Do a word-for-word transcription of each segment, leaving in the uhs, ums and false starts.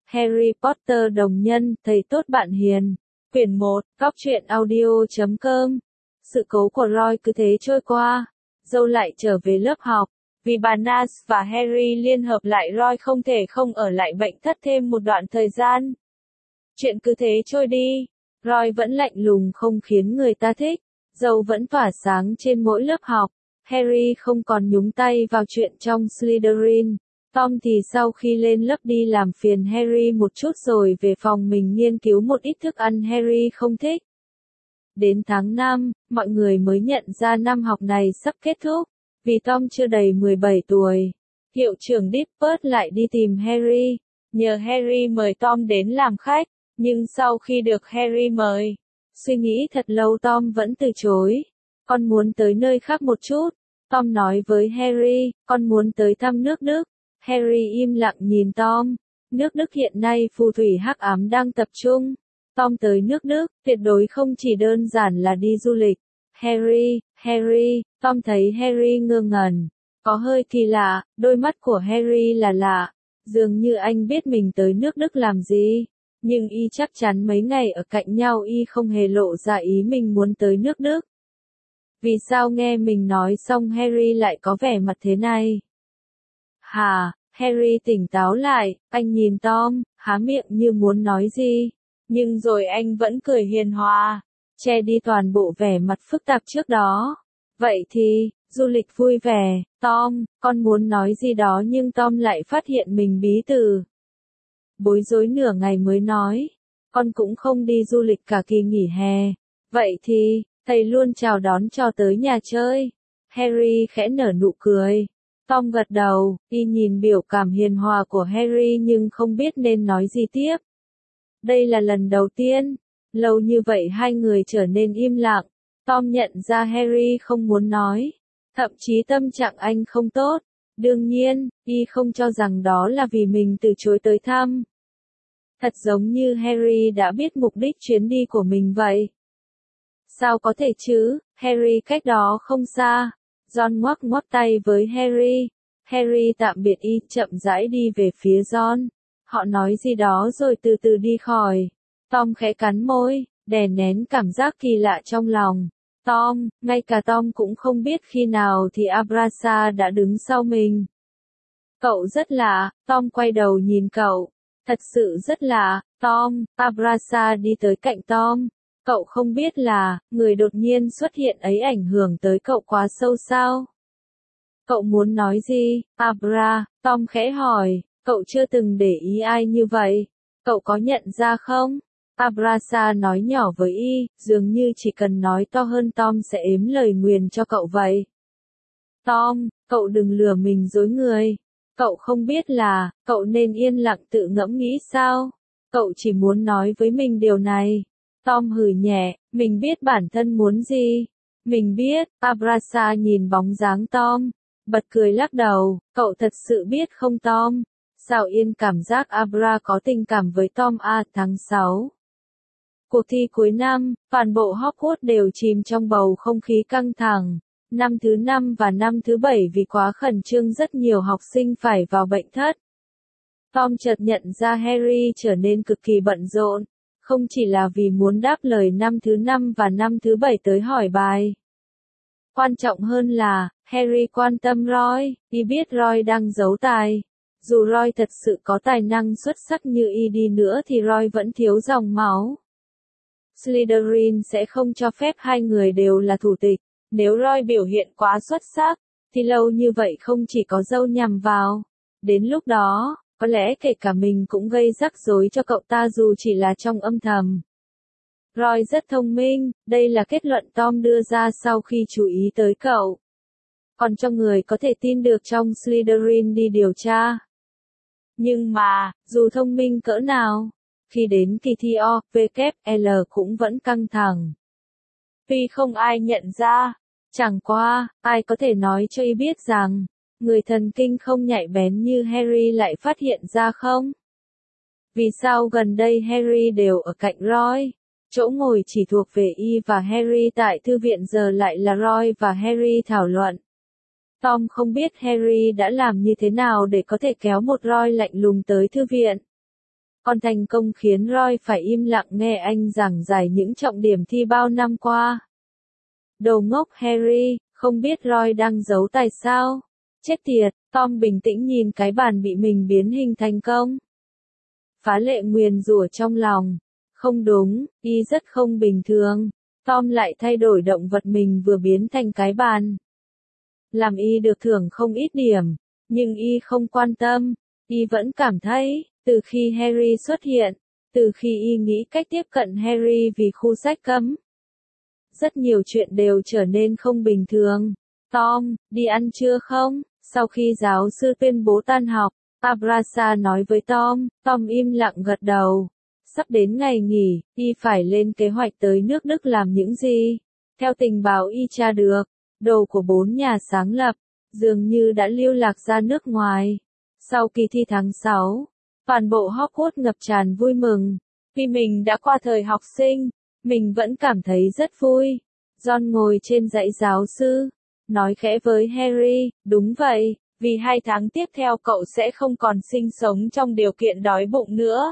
Harry Potter đồng nhân, thầy tốt bạn hiền. Quyển một, góc truyện audio chấm com. Sự cố của Roy cứ thế trôi qua. Dâu lại trở về lớp học. Vì bà Nance và Harry liên hợp lại, Roy không thể không ở lại bệnh thất thêm một đoạn thời gian. Chuyện cứ thế trôi đi. Roy vẫn lạnh lùng không khiến người ta thích. Dâu vẫn tỏa sáng trên mỗi lớp học. Harry không còn nhúng tay vào chuyện trong Slytherin. Tom thì sau khi lên lớp đi làm phiền Harry một chút rồi về phòng mình nghiên cứu một ít thức ăn Harry không thích. Đến tháng năm, mọi người mới nhận ra năm học này sắp kết thúc. Vì Tom chưa đầy mười bảy tuổi, hiệu trưởng Dippert lại đi tìm Harry, nhờ Harry mời Tom đến làm khách, nhưng sau khi được Harry mời, suy nghĩ thật lâu Tom vẫn từ chối. Con muốn tới nơi khác một chút, Tom nói với Harry, con muốn tới thăm nước Đức. Harry im lặng nhìn Tom. Nước Đức hiện nay phù thủy hắc ám đang tập trung. Tom tới nước Đức, tuyệt đối không chỉ đơn giản là đi du lịch. Harry, Harry, Tom thấy Harry ngơ ngẩn. Có hơi kỳ lạ, đôi mắt của Harry là lạ. Dường như anh biết mình tới nước Đức làm gì. Nhưng y chắc chắn mấy ngày ở cạnh nhau y không hề lộ ra ý mình muốn tới nước Đức. Vì sao nghe mình nói xong Harry lại có vẻ mặt thế này? Hả? Harry tỉnh táo lại, anh nhìn Tom, há miệng như muốn nói gì. Nhưng rồi anh vẫn cười hiền hòa, che đi toàn bộ vẻ mặt phức tạp trước đó. Vậy thì, du lịch vui vẻ, Tom, con muốn nói gì đó nhưng Tom lại phát hiện mình bí từ. Bối rối nửa ngày mới nói, con cũng không đi du lịch cả kỳ nghỉ hè. Vậy thì, thầy luôn chào đón cho tới nhà chơi. Harry khẽ nở nụ cười. Tom gật đầu, y nhìn biểu cảm hiền hòa của Harry nhưng không biết nên nói gì tiếp. Đây là lần đầu tiên, lâu như vậy hai người trở nên im lặng. Tom nhận ra Harry không muốn nói, thậm chí tâm trạng anh không tốt. Đương nhiên, y không cho rằng đó là vì mình từ chối tới thăm. Thật giống như Harry đã biết mục đích chuyến đi của mình vậy. Sao có thể chứ, Harry cách đó không xa. Ron ngoắc ngoắc tay với Harry. Harry tạm biệt y, chậm rãi đi về phía Ron. Họ nói gì đó rồi từ từ đi khỏi. Tom khẽ cắn môi, đè nén cảm giác kỳ lạ trong lòng. Tom, ngay cả Tom cũng không biết khi nào thì Abrasa đã đứng sau mình. Cậu rất lạ, Tom quay đầu nhìn cậu. Thật sự rất lạ, Tom. Abrasa đi tới cạnh Tom. Cậu không biết là, người đột nhiên xuất hiện ấy ảnh hưởng tới cậu quá sâu sao? Cậu muốn nói gì, Abra? Tom khẽ hỏi, cậu chưa từng để ý ai như vậy. Cậu có nhận ra không? Abrasa nói nhỏ với y, dường như chỉ cần nói to hơn Tom sẽ ếm lời nguyền cho cậu vậy. Tom, cậu đừng lừa mình dối người. Cậu không biết là, cậu nên yên lặng tự ngẫm nghĩ sao? Cậu chỉ muốn nói với mình điều này. Tom hừ nhẹ, mình biết bản thân muốn gì. Mình biết, Abrasa nhìn bóng dáng Tom, bật cười lắc đầu, cậu thật sự biết không Tom? Sao yên cảm giác Abra có tình cảm với Tom à? Tháng sáu. Cuộc thi cuối năm, toàn bộ Hogwarts đều chìm trong bầu không khí căng thẳng. Năm thứ năm và năm thứ bảy vì quá khẩn trương rất nhiều học sinh phải vào bệnh thất. Tom chợt nhận ra Harry trở nên cực kỳ bận rộn. Không chỉ là vì muốn đáp lời năm thứ năm và năm thứ bảy tới hỏi bài. Quan trọng hơn là, Harry quan tâm Roy, y biết Roy đang giấu tài. Dù Roy thật sự có tài năng xuất sắc như y đi nữa thì Roy vẫn thiếu dòng máu. Slytherin sẽ không cho phép hai người đều là thủ tịch. Nếu Roy biểu hiện quá xuất sắc, thì lâu như vậy không chỉ có dâu nhằm vào. Đến lúc đó, có lẽ kể cả mình cũng gây rắc rối cho cậu ta dù chỉ là trong âm thầm. Roy rất thông minh, đây là kết luận Tom đưa ra sau khi chú ý tới cậu. Còn cho người có thể tin được trong Slytherin đi điều tra. Nhưng mà, dù thông minh cỡ nào, khi đến kỳ thi O, W, L cũng vẫn căng thẳng. Tuy không ai nhận ra, chẳng qua, ai có thể nói cho y biết rằng, người thần kinh không nhạy bén như Harry lại phát hiện ra không? Vì sao gần đây Harry đều ở cạnh Roy? Chỗ ngồi chỉ thuộc về y và Harry tại thư viện giờ lại là Roy và Harry thảo luận. Tom không biết Harry đã làm như thế nào để có thể kéo một Roy lạnh lùng tới thư viện. còn thành công khiến Roy phải im lặng nghe anh giảng giải những trọng điểm thi bao năm qua. Đồ ngốc Harry, không biết Roy đang giấu tài sao? Chết tiệt, Tom bình tĩnh nhìn cái bàn bị mình biến hình thành công. Phá lệ nguyền rủa trong lòng. Không đúng, y rất không bình thường. Tom lại thay đổi động vật mình vừa biến thành cái bàn. Làm y được thưởng không ít điểm, nhưng y không quan tâm. Y vẫn cảm thấy, từ khi Harry xuất hiện, từ khi y nghĩ cách tiếp cận Harry vì khu sách cấm, rất nhiều chuyện đều trở nên không bình thường. Tom, đi ăn trưa không? Sau khi giáo sư tuyên bố tan học, Abrasa nói với Tom, Tom im lặng gật đầu. Sắp đến ngày nghỉ, y phải lên kế hoạch tới nước Đức làm những gì. Theo tình báo y tra được, đồ của bốn nhà sáng lập, dường như đã lưu lạc ra nước ngoài. Sau kỳ thi tháng sáu, toàn bộ Hogwarts ngập tràn vui mừng. Vì mình đã qua thời học sinh, mình vẫn cảm thấy rất vui. Ron ngồi trên dãy giáo sư, nói khẽ với Harry, đúng vậy, vì hai tháng tiếp theo cậu sẽ không còn sinh sống trong điều kiện đói bụng nữa.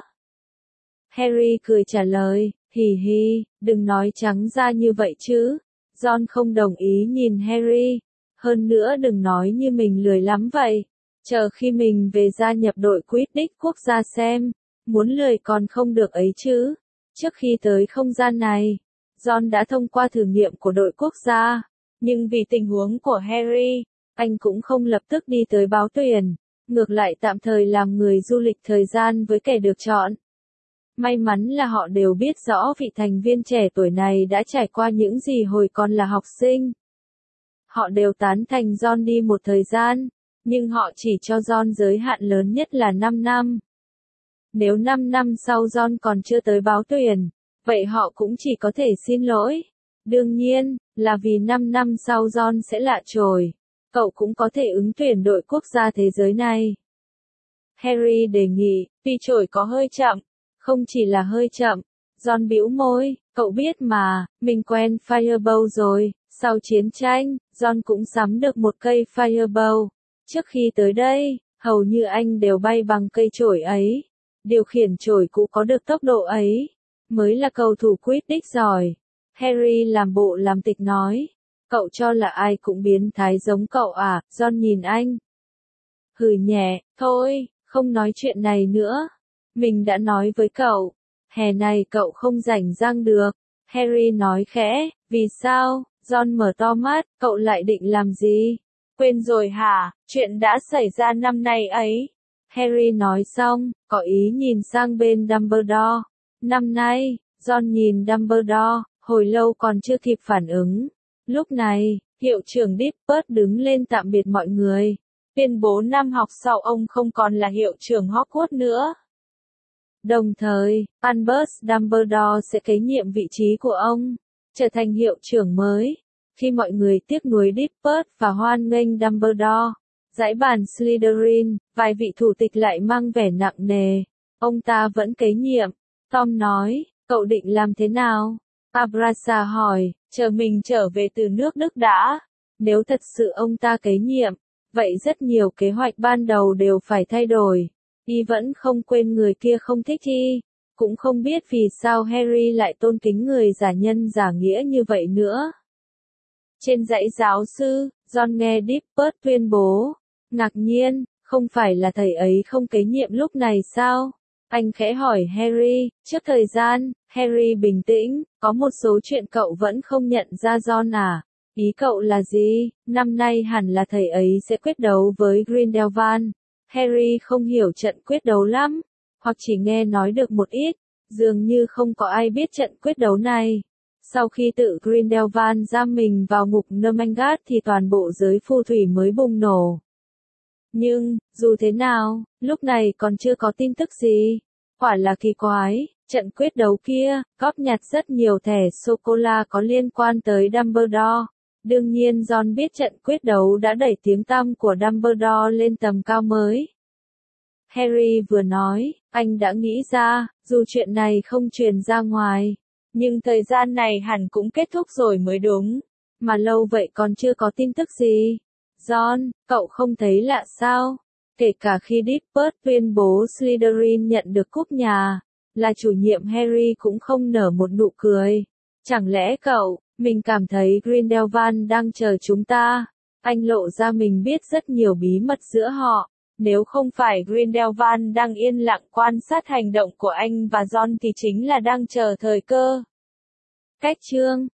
Harry cười trả lời, hì hì, đừng nói trắng ra như vậy chứ. Ron không đồng ý nhìn Harry, hơn nữa đừng nói như mình lười lắm vậy. Chờ khi mình về gia nhập đội Quidditch quốc gia xem, muốn lười còn không được ấy chứ. Trước khi tới không gian này, Ron đã thông qua thử nghiệm của đội quốc gia, nhưng vì tình huống của Harry, anh cũng không lập tức đi tới báo tuyển, ngược lại tạm thời làm người du lịch thời gian với kẻ được chọn. May mắn là họ đều biết rõ vị thành viên trẻ tuổi này đã trải qua những gì hồi còn là học sinh. Họ đều tán thành Ron đi một thời gian, nhưng họ chỉ cho Ron giới hạn lớn nhất là năm năm. Nếu năm năm sau Ron còn chưa tới báo tuyển, vậy họ cũng chỉ có thể xin lỗi. Đương nhiên, là vì năm năm sau Ron sẽ lạ chổi, cậu cũng có thể ứng tuyển đội quốc gia thế giới này. Harry đề nghị, tuy chổi có hơi chậm, không chỉ là hơi chậm. Ron bĩu môi, cậu biết mà, mình quen Firebolt rồi. Sau chiến tranh, Ron cũng sắm được một cây Firebolt. Trước khi tới đây, hầu như anh đều bay bằng cây chổi ấy. Điều khiển chổi cũ có được tốc độ ấy, mới là cầu thủ Quidditch giỏi. Harry làm bộ làm tịch nói, cậu cho là ai cũng biến thái giống cậu à? Ron nhìn anh. Hừ nhẹ, thôi, không nói chuyện này nữa. Mình đã nói với cậu, hè này cậu không rảnh rang được. Harry nói khẽ, vì sao? Ron mở to mắt, cậu lại định làm gì? Quên rồi hả? Chuyện đã xảy ra năm nay ấy. Harry nói xong, có ý nhìn sang bên Dumbledore. Năm nay, Ron nhìn Dumbledore, hồi lâu còn chưa kịp phản ứng. Lúc này, hiệu trưởng Dippert đứng lên tạm biệt mọi người. Tuyên bố năm học sau ông không còn là hiệu trưởng Hogwarts nữa. Đồng thời, Albus Dumbledore sẽ kế nhiệm vị trí của ông, trở thành hiệu trưởng mới. Khi mọi người tiếc nuối Dippert và hoan nghênh Dumbledore, dãy bàn Slytherin, vài vị thủ tịch lại mang vẻ nặng nề. Ông ta vẫn kế nhiệm. Tom nói, cậu định làm thế nào? Abrasa hỏi, chờ mình trở về từ nước Đức đã. Nếu thật sự ông ta kế nhiệm, vậy rất nhiều kế hoạch ban đầu đều phải thay đổi. Y vẫn không quên người kia không thích y, cũng không biết vì sao Harry lại tôn kính người giả nhân giả nghĩa như vậy nữa. Trên dãy giáo sư, Ron nghe Dippert tuyên bố, ngạc nhiên, không phải là thầy ấy không kế nhiệm lúc này sao? Anh khẽ hỏi Harry, trước thời gian, Harry bình tĩnh, có một số chuyện cậu vẫn không nhận ra Ron à? Ý cậu là gì? Năm nay hẳn là thầy ấy sẽ quyết đấu với Grindelwald. Harry không hiểu trận quyết đấu lắm, hoặc chỉ nghe nói được một ít, dường như không có ai biết trận quyết đấu này. Sau khi tự Grindelwald giam mình vào ngục Nermangat thì toàn bộ giới phù thủy mới bùng nổ. Nhưng, dù thế nào, lúc này còn chưa có tin tức gì. Quả là kỳ quái, trận quyết đấu kia, góp nhặt rất nhiều thẻ sô-cô-la có liên quan tới Dumbledore. Đương nhiên Ron biết trận quyết đấu đã đẩy tiếng tăm của Dumbledore lên tầm cao mới. Harry vừa nói, anh đã nghĩ ra, dù chuyện này không truyền ra ngoài, nhưng thời gian này hẳn cũng kết thúc rồi mới đúng. Mà lâu vậy còn chưa có tin tức gì. Ron, cậu không thấy lạ sao? Kể cả khi Dippert tuyên bố Slytherin nhận được cúp nhà, là chủ nhiệm Harry cũng không nở một nụ cười. Chẳng lẽ cậu, mình cảm thấy Grindelwald đang chờ chúng ta? Anh lộ ra mình biết rất nhiều bí mật giữa họ. Nếu không phải Grindelwald đang yên lặng quan sát hành động của anh và Ron thì chính là đang chờ thời cơ. Cách chương